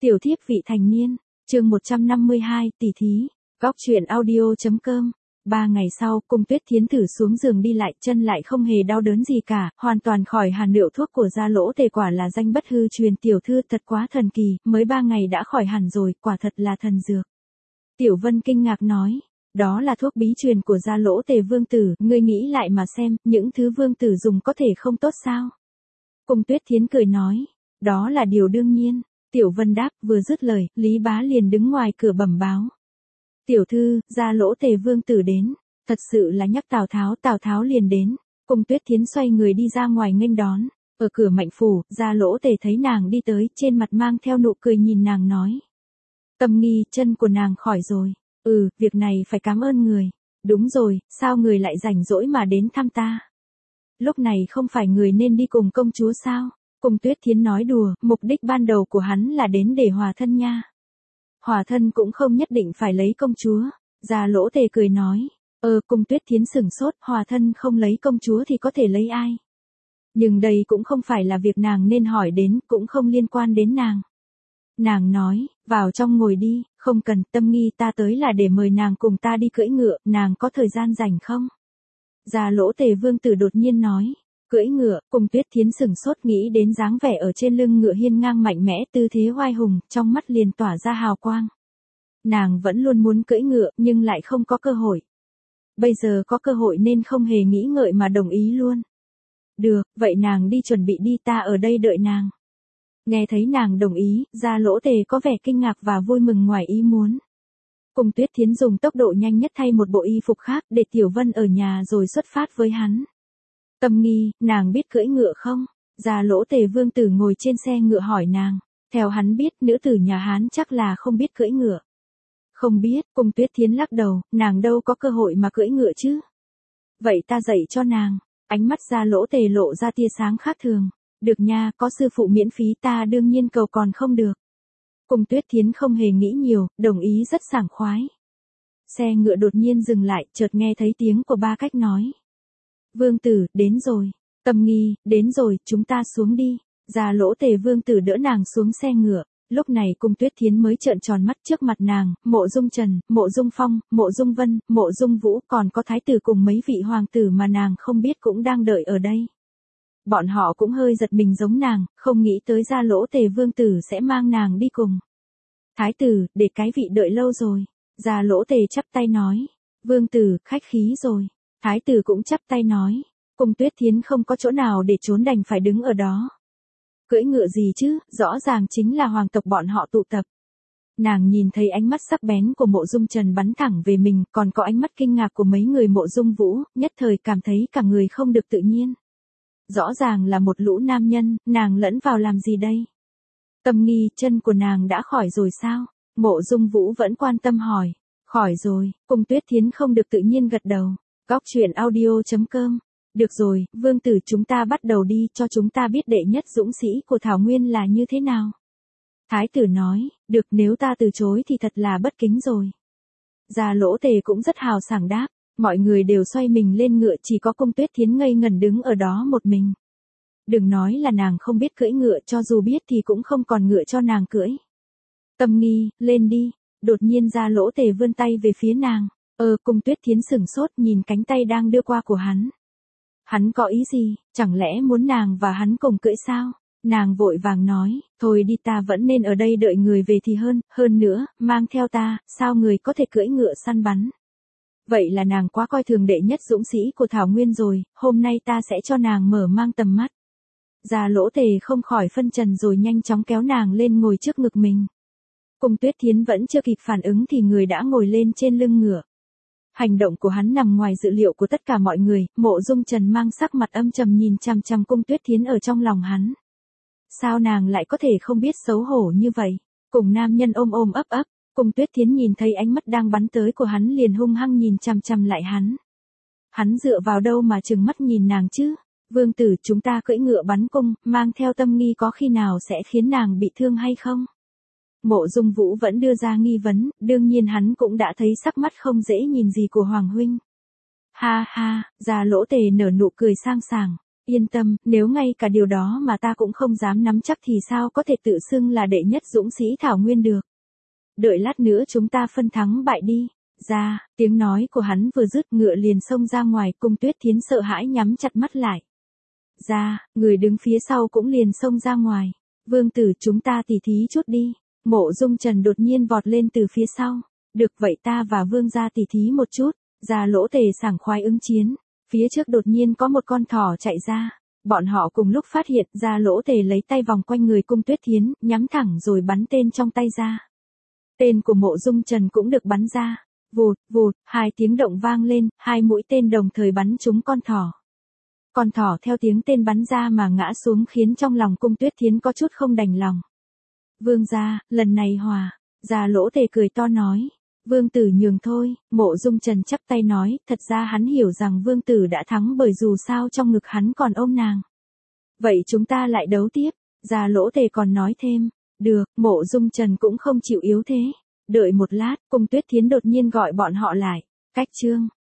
Tiểu thiếp vị thành niên, chương 152, tỷ thí, góc truyện audio.com. 3 ngày sau, Cung Tuyết Thiến thử xuống giường đi lại, chân lại không hề đau đớn gì cả, hoàn toàn khỏi hẳn. Liệu thuốc của Gia Lỗ Tề quả là danh bất hư truyền, tiểu thư thật quá thần kỳ, mới 3 ngày đã khỏi hẳn rồi, quả thật là thần dược. Tiểu Vân kinh ngạc nói, đó là thuốc bí truyền của Gia Lỗ Tề vương tử, ngươi nghĩ lại mà xem, những thứ vương tử dùng có thể không tốt sao? Cung Tuyết Thiến cười nói, đó là điều đương nhiên. Tiểu Vân đáp, vừa dứt lời, Lý Bá liền đứng ngoài cửa bẩm báo. Tiểu thư, Gia Lỗ Tề vương tử đến, thật sự là nhắc Tào Tháo liền đến. Cung Tuyết Thiến xoay người đi ra ngoài nghênh đón, ở cửa Mạnh phủ, Gia Lỗ Tề thấy nàng đi tới, trên mặt mang theo nụ cười nhìn nàng nói. Tâm nghi, chân của nàng khỏi rồi, việc này phải cảm ơn người. Đúng rồi, sao người lại rảnh rỗi mà đến thăm ta? Lúc này không phải người nên đi cùng công chúa sao? Cung Tuyết Thiến nói đùa, mục đích ban đầu của hắn là đến để hòa thân nha. Hòa thân cũng không nhất định phải lấy công chúa. Gia Lỗ Tề cười nói, Cung Tuyết Thiến sửng sốt, hòa thân không lấy công chúa thì có thể lấy ai? Nhưng đây cũng không phải là việc nàng nên hỏi đến, cũng không liên quan đến nàng. Nàng nói, vào trong ngồi đi, không cần, Tâm nghi ta tới là để mời nàng cùng ta đi cưỡi ngựa, nàng có thời gian rảnh không? Gia Lỗ Tề vương tử đột nhiên nói. Cưỡi ngựa, Cung Tuyết Thiến sửng sốt nghĩ đến dáng vẻ ở trên lưng ngựa hiên ngang mạnh mẽ, tư thế oai hùng, trong mắt liền tỏa ra hào quang. Nàng vẫn luôn muốn cưỡi ngựa, nhưng lại không có cơ hội. Bây giờ có cơ hội nên không hề nghĩ ngợi mà đồng ý luôn. Được, vậy nàng đi chuẩn bị đi, ta ở đây đợi nàng. Nghe thấy nàng đồng ý, Gia Lỗ Tề có vẻ kinh ngạc và vui mừng ngoài ý muốn. Cung Tuyết Thiến dùng tốc độ nhanh nhất thay một bộ y phục khác để Tiểu Vân ở nhà rồi xuất phát với hắn. Tâm nghi, nàng biết cưỡi ngựa không? Gia Lỗ Tề vương tử ngồi trên xe ngựa hỏi nàng. Theo hắn biết, nữ tử nhà Hán chắc là không biết cưỡi ngựa. Không biết, Cung Tuyết Thiến lắc đầu, nàng đâu có cơ hội mà cưỡi ngựa chứ. Vậy ta dạy cho nàng. Ánh mắt Gia Lỗ Tề lộ ra tia sáng khác thường. Được nha, có sư phụ miễn phí ta đương nhiên cầu còn không được. Cung Tuyết Thiến không hề nghĩ nhiều, đồng ý rất sảng khoái. Xe ngựa đột nhiên dừng lại, chợt nghe thấy tiếng của Ba Cách nói. Vương tử, đến rồi. Tâm nghi, đến rồi, chúng ta xuống đi. Gia Lỗ Tề vương tử đỡ nàng xuống xe ngựa. Lúc này Cung Tuyết Thiến mới trợn tròn mắt, trước mặt nàng, Mộ Dung Trần, Mộ Dung Phong, Mộ Dung Vân, Mộ Dung Vũ, còn có thái tử cùng mấy vị hoàng tử mà nàng không biết cũng đang đợi ở đây. Bọn họ cũng hơi giật mình giống nàng, không nghĩ tới Gia Lỗ Tề vương tử sẽ mang nàng đi cùng. Thái tử, để cái vị đợi lâu rồi. Gia Lỗ Tề chắp tay nói. Vương tử, khách khí rồi. Thái tử cũng chắp tay nói. Cung Tuyết Thiến không có chỗ nào để trốn đành phải đứng ở đó. Cưỡi ngựa gì chứ, rõ ràng chính là hoàng tộc bọn họ tụ tập. Nàng nhìn thấy ánh mắt sắc bén của Mộ Dung Trần bắn thẳng về mình, còn có ánh mắt kinh ngạc của mấy người Mộ Dung Vũ, nhất thời cảm thấy cả người không được tự nhiên. Rõ ràng là một lũ nam nhân, nàng lẫn vào làm gì đây? Tâm nghi, chân của nàng đã khỏi rồi sao? Mộ Dung Vũ vẫn quan tâm hỏi. Khỏi rồi, Cung Tuyết Thiến không được tự nhiên gật đầu. Góc truyện audio.com. Được rồi, vương tử chúng ta bắt đầu đi, cho chúng ta biết đệ nhất dũng sĩ của Thảo Nguyên là như thế nào. Thái tử nói, được, nếu ta từ chối thì thật là bất kính rồi. Gia Lỗ Tề cũng rất hào sảng đáp, mọi người đều xoay mình lên ngựa, chỉ có Cung Tuyết Thiến ngây ngẩn đứng ở đó một mình. Đừng nói là nàng không biết cưỡi ngựa, cho dù biết thì cũng không còn ngựa cho nàng cưỡi. Tâm nghi, lên đi. Đột nhiên Gia Lỗ Tề vươn tay về phía nàng. Cung Tuyết Thiến sửng sốt nhìn cánh tay đang đưa qua của hắn. Hắn có ý gì, chẳng lẽ muốn nàng và hắn cùng cưỡi sao? Nàng vội vàng nói, thôi đi, ta vẫn nên ở đây đợi người về thì hơn nữa, mang theo ta, sao người có thể cưỡi ngựa săn bắn? Vậy là nàng quá coi thường đệ nhất dũng sĩ của Thảo Nguyên rồi, hôm nay ta sẽ cho nàng mở mang tầm mắt. Gia Lỗ Tề không khỏi phân trần rồi nhanh chóng kéo nàng lên ngồi trước ngực mình. Cung Tuyết Thiến vẫn chưa kịp phản ứng thì người đã ngồi lên trên lưng ngựa. Hành động của hắn nằm ngoài dự liệu của tất cả mọi người, Mộ Dung Trần mang sắc mặt âm trầm nhìn chằm chằm Cung Tuyết Thiến ở trong lòng hắn. Sao nàng lại có thể không biết xấu hổ như vậy? Cùng nam nhân ôm ôm ấp ấp, Cung Tuyết Thiến nhìn thấy ánh mắt đang bắn tới của hắn liền hung hăng nhìn chằm chằm lại hắn. Hắn dựa vào đâu mà trừng mắt nhìn nàng chứ? Vương tử, chúng ta cưỡi ngựa bắn cung, mang theo Tâm nghi có khi nào sẽ khiến nàng bị thương hay không? Mộ Dung Vũ vẫn đưa ra nghi vấn, đương nhiên hắn cũng đã thấy sắc mắt không dễ nhìn gì của Hoàng huynh. Ha ha, Gia Lỗ Tề nở nụ cười sang sảng. Yên tâm, nếu ngay cả điều đó mà ta cũng không dám nắm chắc thì sao có thể tự xưng là đệ nhất dũng sĩ Thảo Nguyên được. Đợi lát nữa chúng ta phân thắng bại đi. Ra, tiếng nói của hắn vừa dứt ngựa liền xông ra ngoài, Cung Tuyết Thiến sợ hãi nhắm chặt mắt lại. Ra, người đứng phía sau cũng liền xông ra ngoài. Vương tử chúng ta tỉ thí chút đi. Mộ Dung Trần đột nhiên vọt lên từ phía sau. Được vậy ta và vương gia tỉ thí một chút. Gia Lỗ Tề sảng khoái ứng chiến. Phía trước đột nhiên có một con thỏ chạy ra. Bọn họ cùng lúc phát hiện Gia Lỗ Tề lấy tay vòng quanh người Cung Tuyết Thiến, nhắm thẳng rồi bắn tên trong tay ra. Tên của Mộ Dung Trần cũng được bắn ra. Vụt, vụt, hai tiếng động vang lên, hai mũi tên đồng thời bắn trúng con thỏ. Con thỏ theo tiếng tên bắn ra mà ngã xuống khiến trong lòng Cung Tuyết Thiến có chút không đành lòng. Vương gia, lần này hòa. Gia Lỗ Tề cười to nói. Vương tử nhường thôi, Mộ Dung Trần chắp tay nói, thật ra hắn hiểu rằng vương tử đã thắng bởi dù sao trong ngực hắn còn ôm nàng. Vậy chúng ta lại đấu tiếp. Gia Lỗ Tề còn nói thêm. Được, Mộ Dung Trần cũng không chịu yếu thế. Đợi một lát, Cung Tuyết Thiến đột nhiên gọi bọn họ lại. Cách chương.